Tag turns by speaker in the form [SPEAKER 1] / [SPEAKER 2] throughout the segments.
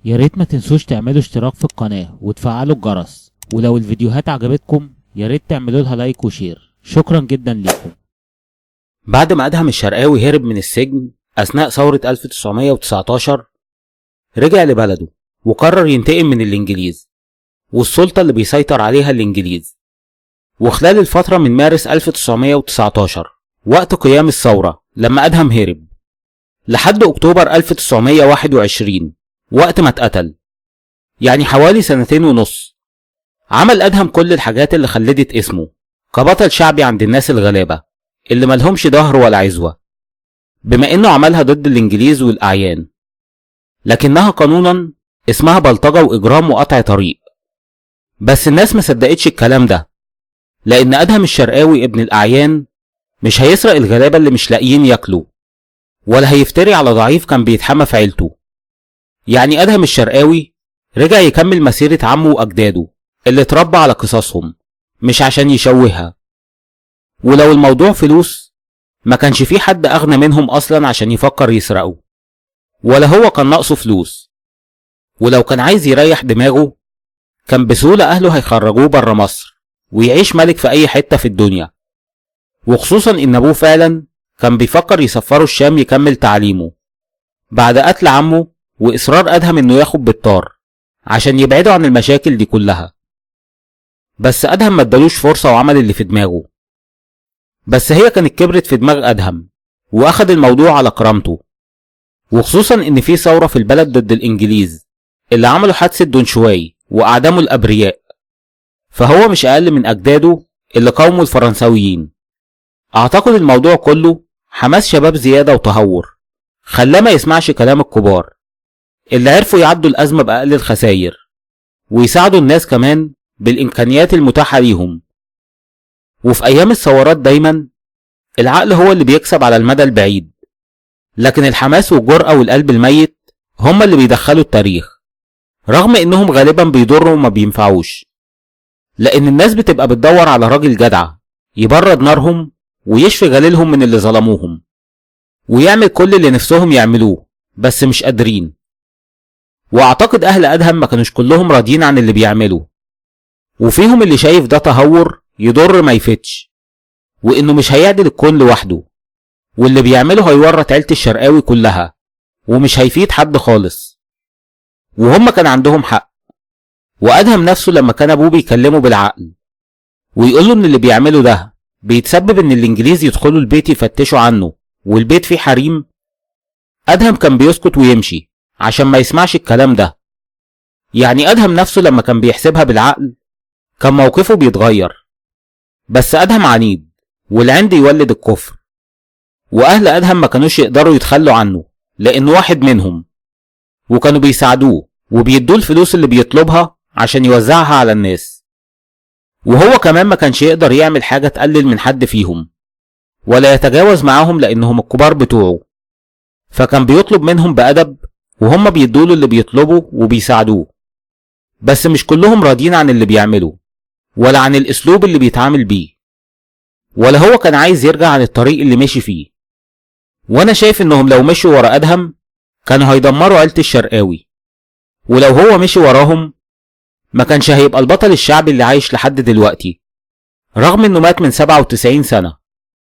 [SPEAKER 1] يا ريت ما تنسوش تعملوا اشتراك في القناة وتفعلوا الجرس، ولو الفيديوهات عجبتكم يا ريت تعملوا لها لايك وشير. شكرا جدا ليكم.
[SPEAKER 2] بعد ما أدهم الشرقاوي هرب من السجن أثناء ثورة 1919 رجع لبلده وقرر ينتقم من الإنجليز والسلطة اللي بيسيطر عليها الإنجليز. وخلال الفترة من مارس 1919 وقت قيام الثورة لما أدهم هرب لحد أكتوبر 1921 وقت ما اتقتل، يعني حوالي 2.5 سنين، عمل أدهم كل الحاجات اللي خلدت اسمه كبطل شعبي عند الناس الغلابة اللي ملهمش ظهر ولا عزوة، بما انه عملها ضد الانجليز والاعيان، لكنها قانونا اسمها بلطجة واجرام وقطع طريق. بس الناس ما صدقتش الكلام ده، لان أدهم الشرقاوي ابن الاعيان مش هيسرق الغلابة اللي مش لاقيين ياكلوا، ولا هيفتري على ضعيف كان بيتحمى في عيلته. يعني أدهم الشرقاوي رجع يكمل مسيرة عمه واجداده اللي اتربى على قصصهم، مش عشان يشوهها. ولو الموضوع فلوس ما كانش فيه حد اغنى منهم اصلا عشان يفكر يسرقه، ولا هو كان ناقصه فلوس. ولو كان عايز يريح دماغه كان بسهولة اهله هيخرجوه بره مصر ويعيش ملك في اي حتة في الدنيا، وخصوصا ان ابوه فعلا كان بيفكر يسفره الشام يكمل تعليمه بعد قتل عمه واصرار أدهم انه ياخد بالطار عشان يبعده عن المشاكل دي كلها. بس أدهم ما ادالوش فرصة وعمل اللي في دماغه. بس هي كانت كبرت في دماغ أدهم واخد الموضوع على كرامته، وخصوصا ان في ثورة في البلد ضد الانجليز اللي عملوا حادثة دونشواي واعدموا الابرياء، فهو مش اقل من اجداده اللي قاوموا الفرنساويين. اعتقد الموضوع كله حماس شباب زيادة وتهور خلاه ما يسمعش كلام الكبار اللي عرفوا يعدوا الازمة باقل الخسائر ويساعدوا الناس كمان بالامكانيات المتاحة ليهم. وفي ايام الثورات دايما العقل هو اللي بيكسب على المدى البعيد، لكن الحماس والجرأة والقلب الميت هما اللي بيدخلوا التاريخ، رغم انهم غالبا بيضروا وما بينفعوش، لان الناس بتبقى بتدور على راجل جدع يبرد نارهم ويشفي غليلهم من اللي ظلموهم ويعمل كل اللي نفسهم يعملوه بس مش قادرين. واعتقد اهل أدهم ما كانوش كلهم راضيين عن اللي بيعمله، وفيهم اللي شايف ده تهور يضر ما يفتش، وانه مش هيعدل الكون لوحده، واللي بيعمله هيورط عيلة الشرقاوي كلها ومش هيفيد حد خالص. وهم كان عندهم حق. وأدهم نفسه لما كان ابوه بيكلمه بالعقل ويقوله ان اللي بيعمله ده بيتسبب ان الانجليز يدخلوا البيت يفتشوا عنه والبيت فيه حريم، أدهم كان بيسكت ويمشي عشان ما يسمعش الكلام ده. يعني أدهم نفسه لما كان بيحسبها بالعقل كان موقفه بيتغير. بس أدهم عنيد والعند يولد الكفر، واهل أدهم ما كانوش يقدروا يتخلوا عنه لانه واحد منهم، وكانوا بيساعدوه وبيدوه الفلوس اللي بيطلبها عشان يوزعها على الناس. وهو كمان ما كانش يقدر يعمل حاجة تقلل من حد فيهم ولا يتجاوز معاهم لانهم الكبار بتوعه، فكان بيطلب منهم بأدب وهم بيدوله اللي بيطلبه وبيساعدوه. بس مش كلهم راضيين عن اللي بيعمله ولا عن الاسلوب اللي بيتعامل بيه، ولا هو كان عايز يرجع عن الطريق اللي مشي فيه. وانا شايف انهم لو مشوا ورا أدهم كانوا هيدمروا عيلة الشرقاوي، ولو هو مشي وراهم ما كانش هيبقى البطل الشعبي اللي عايش لحد دلوقتي، رغم انه مات من 97 سنة.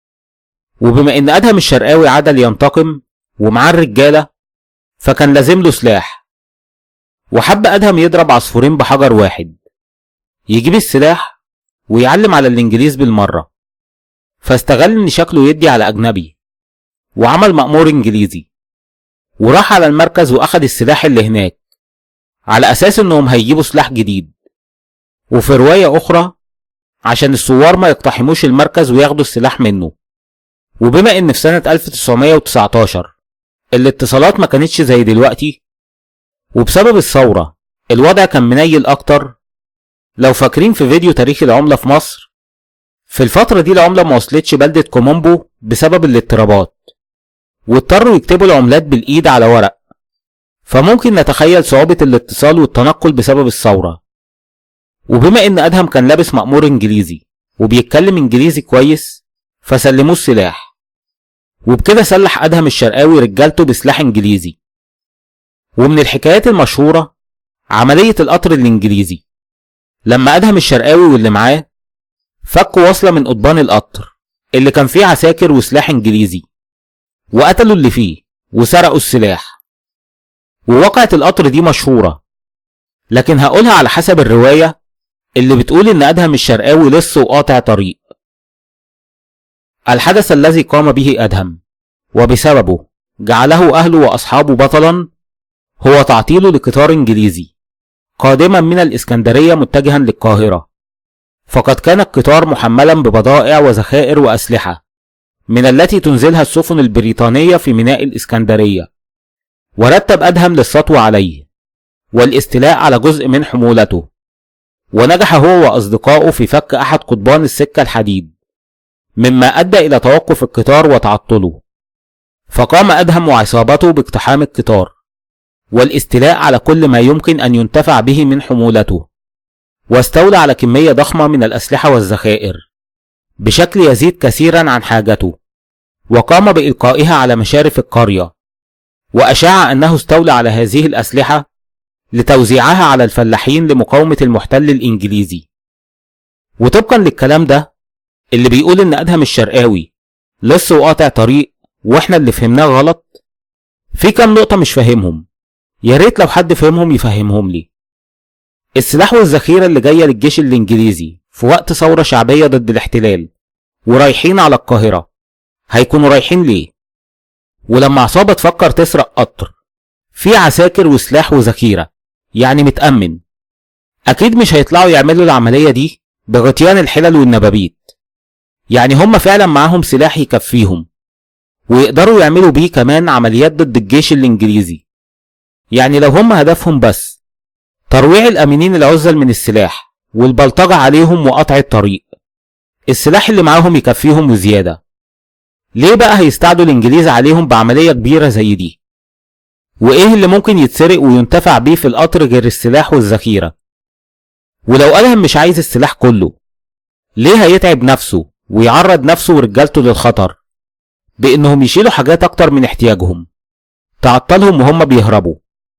[SPEAKER 2] وبما ان أدهم الشرقاوي عدل ينتقم ومعاه الرجالة فكان لازم له سلاح، وحب أدهم يضرب عصفورين بحجر واحد، يجيب السلاح ويعلم على الانجليز بالمرة، فاستغل ان شكله يدي على اجنبي وعمل مأمور انجليزي، وراح على المركز واخد السلاح اللي هناك على اساس انهم هيجيبوا سلاح جديد، وفي رواية اخرى عشان الثوار ما يقتحموش المركز وياخدوا السلاح منه. وبما ان في سنة 1919 الاتصالات ما كانتش زي دلوقتي، وبسبب الثورة الوضع كان منيل اكتر. لو فاكرين في فيديو تاريخ العملة في مصر، في الفترة دي العملة ما وصلتش بلدة كومومبو بسبب الاضطرابات، واضطروا يكتبوا العملات بالإيد على ورق، فممكن نتخيل صعوبة الاتصال والتنقل بسبب الثورة. وبما ان أدهم كان لابس مأمور انجليزي وبيتكلم انجليزي كويس فسلموه السلاح، وبكده سلح أدهم الشرقاوي رجالته بسلاح انجليزي. ومن الحكايات المشهورة عملية القطر الإنجليزي، لما أدهم الشرقاوي واللي معاه فكوا وصلة من قضبان القطر اللي كان فيه عساكر وسلاح إنجليزي، وقتلوا اللي فيه وسرقوا السلاح. ووقعت القطر دي مشهورة، لكن هقولها على حسب الرواية اللي بتقول إن أدهم الشرقاوي لص وقاطع طريق. الحدث الذي قام به أدهم وبسببه جعله أهله وأصحابه بطلا هو تعطيله لقطار إنجليزي قادما من الإسكندرية متجها للقاهرة، فقد كان القطار محملا ببضائع وذخائر وأسلحة من التي تنزلها السفن البريطانية في ميناء الإسكندرية، ورتب أدهم للسطو عليه والاستيلاء على جزء من حمولته، ونجح هو وأصدقائه في فك أحد قضبان السكة الحديد، مما أدى إلى توقف القطار وتعطله. فقام أدهم وعصابته باقتحام القطار والاستيلاء على كل ما يمكن أن ينتفع به من حمولته، واستولى على كمية ضخمة من الأسلحة والذخائر بشكل يزيد كثيرا عن حاجته، وقام بإلقائها على مشارف القرية، وأشاع أنه استولى على هذه الأسلحة لتوزيعها على الفلاحين لمقاومة المحتل الإنجليزي. وطبقا للكلام ده اللي بيقول إن أدهم الشرقاوي لص وقاطع طريق وإحنا اللي فهمناه غلط، في كام نقطة مش فاهمهم، يا ريت لو حد فهمهم يفهمهم لي. السلاح والذخيرة اللي جاية للجيش الإنجليزي في وقت ثورة شعبية ضد الاحتلال ورايحين على القاهرة، هيكونوا رايحين ليه؟ ولما عصابة تفكر تسرق قطر في عساكر وسلاح وذخيرة يعني متأمن، أكيد مش هيطلعوا يعملوا العملية دي بغطيان الحلل والنبابيت، يعني هم فعلا معاهم سلاح يكفيهم ويقدروا يعملوا بيه كمان عمليات ضد الجيش الإنجليزي. يعني لو هم هدفهم بس ترويع الأمينين العزل من السلاح والبلطجة عليهم وقطع الطريق، السلاح اللي معاهم يكفيهم وزيادة، ليه بقى هيستعدوا الإنجليز عليهم بعملية كبيرة زي دي؟ وإيه اللي ممكن يتسرق وينتفع بيه في القطر غير السلاح والذخيرة؟ ولو أدهم مش عايز السلاح كله، ليه هيتعب نفسه ويعرض نفسه ورجالته للخطر بإنهم يشيلوا حاجات أكتر من احتياجهم تعطلهم وهم بيهربوا؟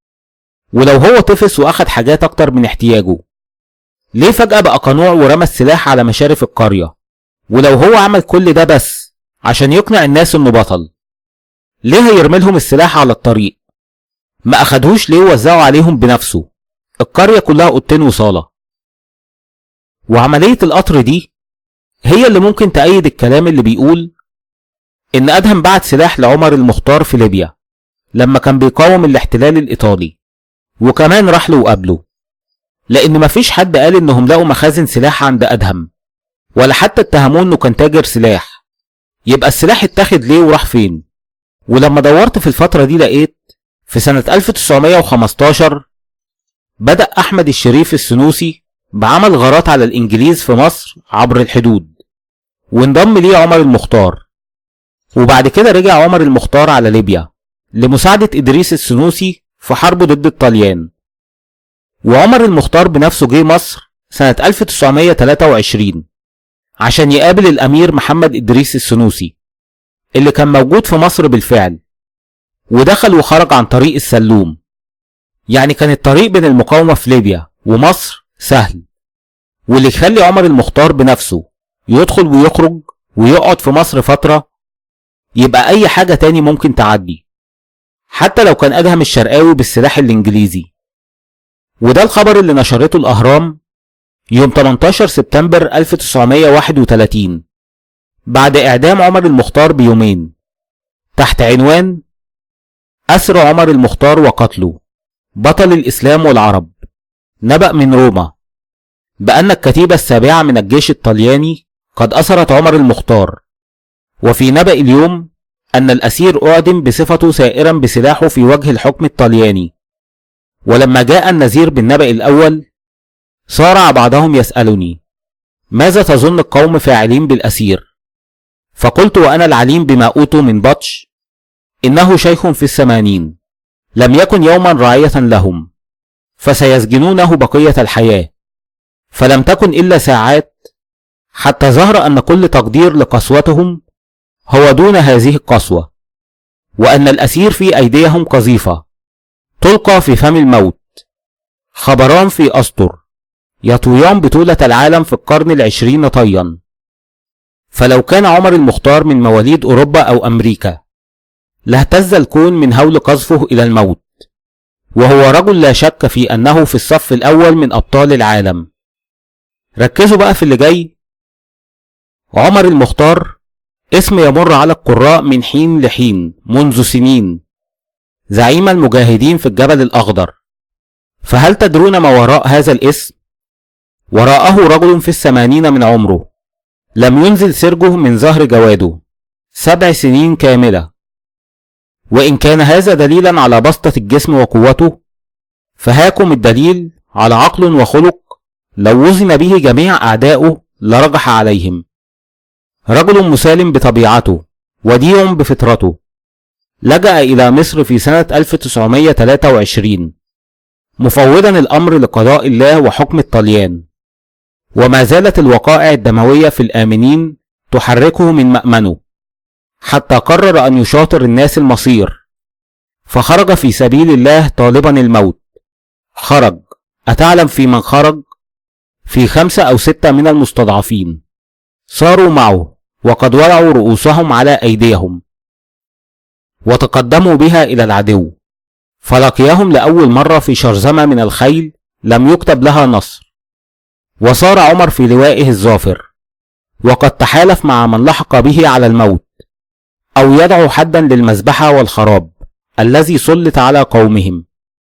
[SPEAKER 2] ولو هو طفس وأخد حاجات أكتر من احتياجه، ليه فجأة بقى قنوع ورمى السلاح على مشارف القرية؟ ولو هو عمل كل ده بس عشان يقنع الناس إنه بطل، ليه هيرملهم السلاح على الطريق؟ ما أخدهوش ليه ووزعوا عليهم بنفسه؟ القرية كلها أوضتين وصالة. وعملية القطر دي هي اللي ممكن تأيد الكلام اللي بيقول إن أدهم بعت سلاح لعمر المختار في ليبيا لما كان بيقاوم الاحتلال الإيطالي، وكمان راح له وقابله، لأن مفيش حد قال إنهم لقوا مخازن سلاح عند أدهم، ولا حتى اتهموه إنه كان تاجر سلاح. يبقى السلاح اتاخد ليه وراح فين؟ ولما دورت في الفترة دي لقيت في سنة 1915 بدأ أحمد الشريف السنوسي بعمل غارات على الإنجليز في مصر عبر الحدود، وانضم ليه عمر المختار، وبعد كده رجع عمر المختار على ليبيا لمساعدة إدريس السنوسي في حربه ضد الطليان. وعمر المختار بنفسه جه مصر سنة 1923 عشان يقابل الأمير محمد إدريس السنوسي اللي كان موجود في مصر بالفعل، ودخل وخرج عن طريق السلوم، يعني كان الطريق بين المقاومة في ليبيا ومصر سهل، واللي يخلي عمر المختار بنفسه يدخل ويخرج ويقعد في مصر فترة، يبقى أي حاجة تاني ممكن تعدي، حتى لو كان أدهم الشرقاوي بالسلاح الإنجليزي. وده الخبر اللي نشرته الأهرام يوم 18 سبتمبر 1931 بعد إعدام عمر المختار بيومين، تحت عنوان أسر عمر المختار وقتله بطل الإسلام والعرب. نبأ من روما بأن الكتيبة السابعة من الجيش الطلياني قد أسرت عمر المختار، وفي نبأ اليوم أن الأسير أعدم بصفته سائرا بسلاحه في وجه الحكم الطلياني. ولما جاء النذير بالنبأ الأول صارع بعضهم يسألني ماذا تظن القوم فاعلين بالأسير؟ فقلت وأنا العليم بما أوتوا من بطش إنه شيخ في الثمانين لم يكن يوما راعية لهم، فسيسجنونه بقية الحياة. فلم تكن إلا ساعات حتى ظهر أن كل تقدير لقسوتهم هو دون هذه القسوة، وأن الأسير في أيديهم قذيفة تلقى في فم الموت. خبران في أسطر يطويان بطولة العالم في القرن العشرين طيا. فلو كان عمر المختار من مواليد أوروبا أو أمريكا لاهتز الكون من هول قذفه إلى الموت، وهو رجل لا شك في أنه في الصف الأول من أبطال العالم. ركزوا بقى في اللي جاي. عمر المختار اسم يمر على القراء من حين لحين منذ سنين، زعيم المجاهدين في الجبل الأخضر. فهل تدرون ما وراء هذا الاسم؟ وراءه رجل في 80 من عمره لم ينزل سرجه من ظهر جواده 7 سنين كاملة. وإن كان هذا دليلا على بسطة الجسم وقوته، فهاكم الدليل على عقل وخلق لو وزن به جميع أعدائه لرجح عليهم. رجل مسالم بطبيعته وديع بفطرته، لجأ إلى مصر في سنة 1923 مفوضا الأمر لقضاء الله وحكم الطليان، وما زالت الوقائع الدموية في الآمنين تحركه من مأمنه، حتى قرر أن يشاطر الناس المصير، فخرج في سبيل الله طالبا الموت. خرج، أتعلم في من خرج؟ في 5 أو 6 من المستضعفين صاروا معه، وقد وضعوا رؤوسهم على أيديهم وتقدموا بها إلى العدو، فلقيهم لأول مرة في شرذمة من الخيل لم يكتب لها نصر. وصار عمر في لوائه الظافر، وقد تحالف مع من لحق به على الموت أو يدعو حدا للمذبحة والخراب الذي سلط على قومهم.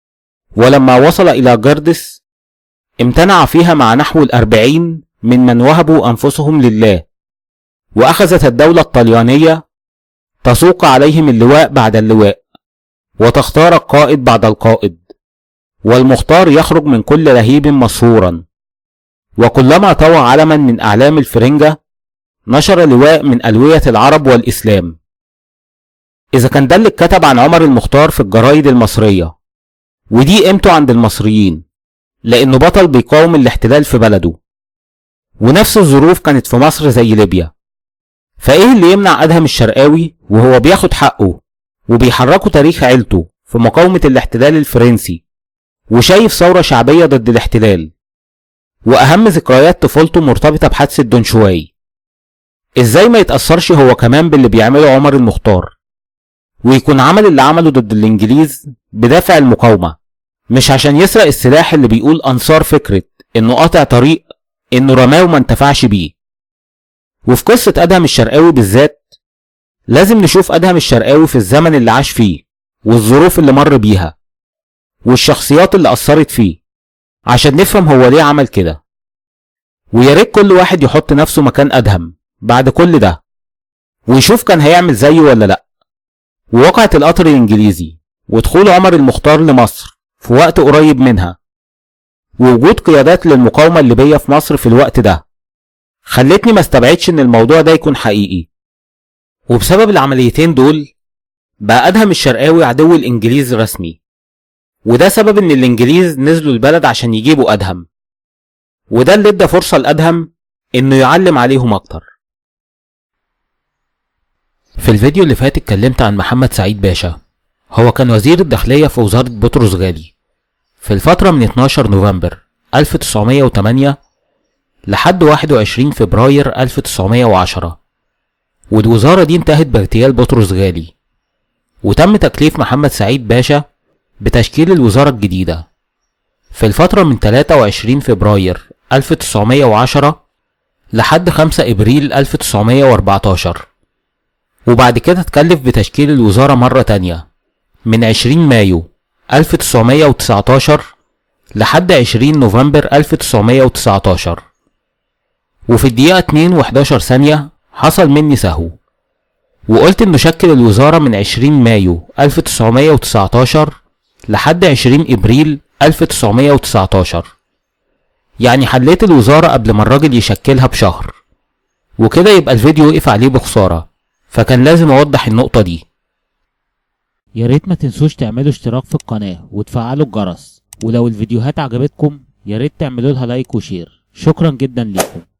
[SPEAKER 2] ولما وصل إلى جردس امتنع فيها مع نحو 40 من وهبوا أنفسهم لله، وأخذت الدولة الطليانية تسوق عليهم اللواء بعد اللواء، وتختار القائد بعد القائد، والمختار يخرج من كل لهيب مسهورا. وكلما طوى علما من أعلام الفرنجة نشر لواء من ألوية العرب والإسلام. إذا كان ده اللي اتكتب عن عمر المختار في الجرايد المصرية، ودي قيمته عند المصريين لأنه بطل بيقاوم الاحتلال في بلده، ونفس الظروف كانت في مصر زي ليبيا، فإيه اللي يمنع أدهم الشرقاوي وهو بياخد حقه وبيحركوا تاريخ عيلته في مقاومة الاحتلال الفرنسي وشايف ثورة شعبية ضد الاحتلال، وأهم ذكريات طفولته مرتبطة بحادثة دونشواي؟ إزاي ما يتأثرش هو كمان باللي بيعمله عمر المختار، ويكون عمل اللي عمله ضد الإنجليز بدافع المقاومة، مش عشان يسرق السلاح اللي بيقول أنصار فكرة إنه قاطع طريق إنه رماه وما انتفعش بيه. وفي قصة أدهم الشرقاوي بالذات لازم نشوف أدهم الشرقاوي في الزمن اللي عاش فيه والظروف اللي مر بيها والشخصيات اللي أثرت فيه عشان نفهم هو ليه عمل كده. وياريت كل واحد يحط نفسه مكان أدهم بعد كل ده ويشوف كان هيعمل زيه ولا لأ. ووقعة القطر الإنجليزي ودخول عمر المختار لمصر في وقت قريب منها ووجود قيادات للمقاومة الليبية في مصر في الوقت ده خلتني ما استبعدش ان الموضوع ده يكون حقيقي. وبسبب العمليتين دول بقى أدهم الشرقاوي عدو الإنجليز رسمي، وده سبب ان الإنجليز نزلوا البلد عشان يجيبوا أدهم، وده اللي ادى فرصة لأدهم انه يعلم عليهم اكتر. في الفيديو اللي فات اتكلمت عن محمد سعيد باشا، هو كان وزير الداخلية في وزارة بطرس غالي في الفترة من 12 نوفمبر 1908 لحد 21 فبراير 1910، والوزارة دي انتهت باغتيال بطرس غالي، وتم تكليف محمد سعيد باشا بتشكيل الوزارة الجديدة في الفترة من 23 فبراير 1910 لحد 5 ابريل 1914. وبعد كده اتكلف بتشكيل الوزارة مرة تانية من 20 مايو 1919 لحد 20 نوفمبر 1919. وفي الدقيقة 2 و11 ثانية حصل مني سهو وقلت انه شكل الوزارة من 20 مايو 1919 لحد 20 ابريل 1919، يعني حليت الوزارة قبل ما الراجل يشكلها بشهر، وكده يبقى الفيديو وقف عليه بخسارة، فكان لازم اوضح النقطة دي.
[SPEAKER 1] ياريت ما تنسوش تعملوا اشتراك في القناة وتفعلوا الجرس، ولو الفيديوهات عجبتكم ياريت تعملوا لها لايك وشير. شكرا جدا ليكم.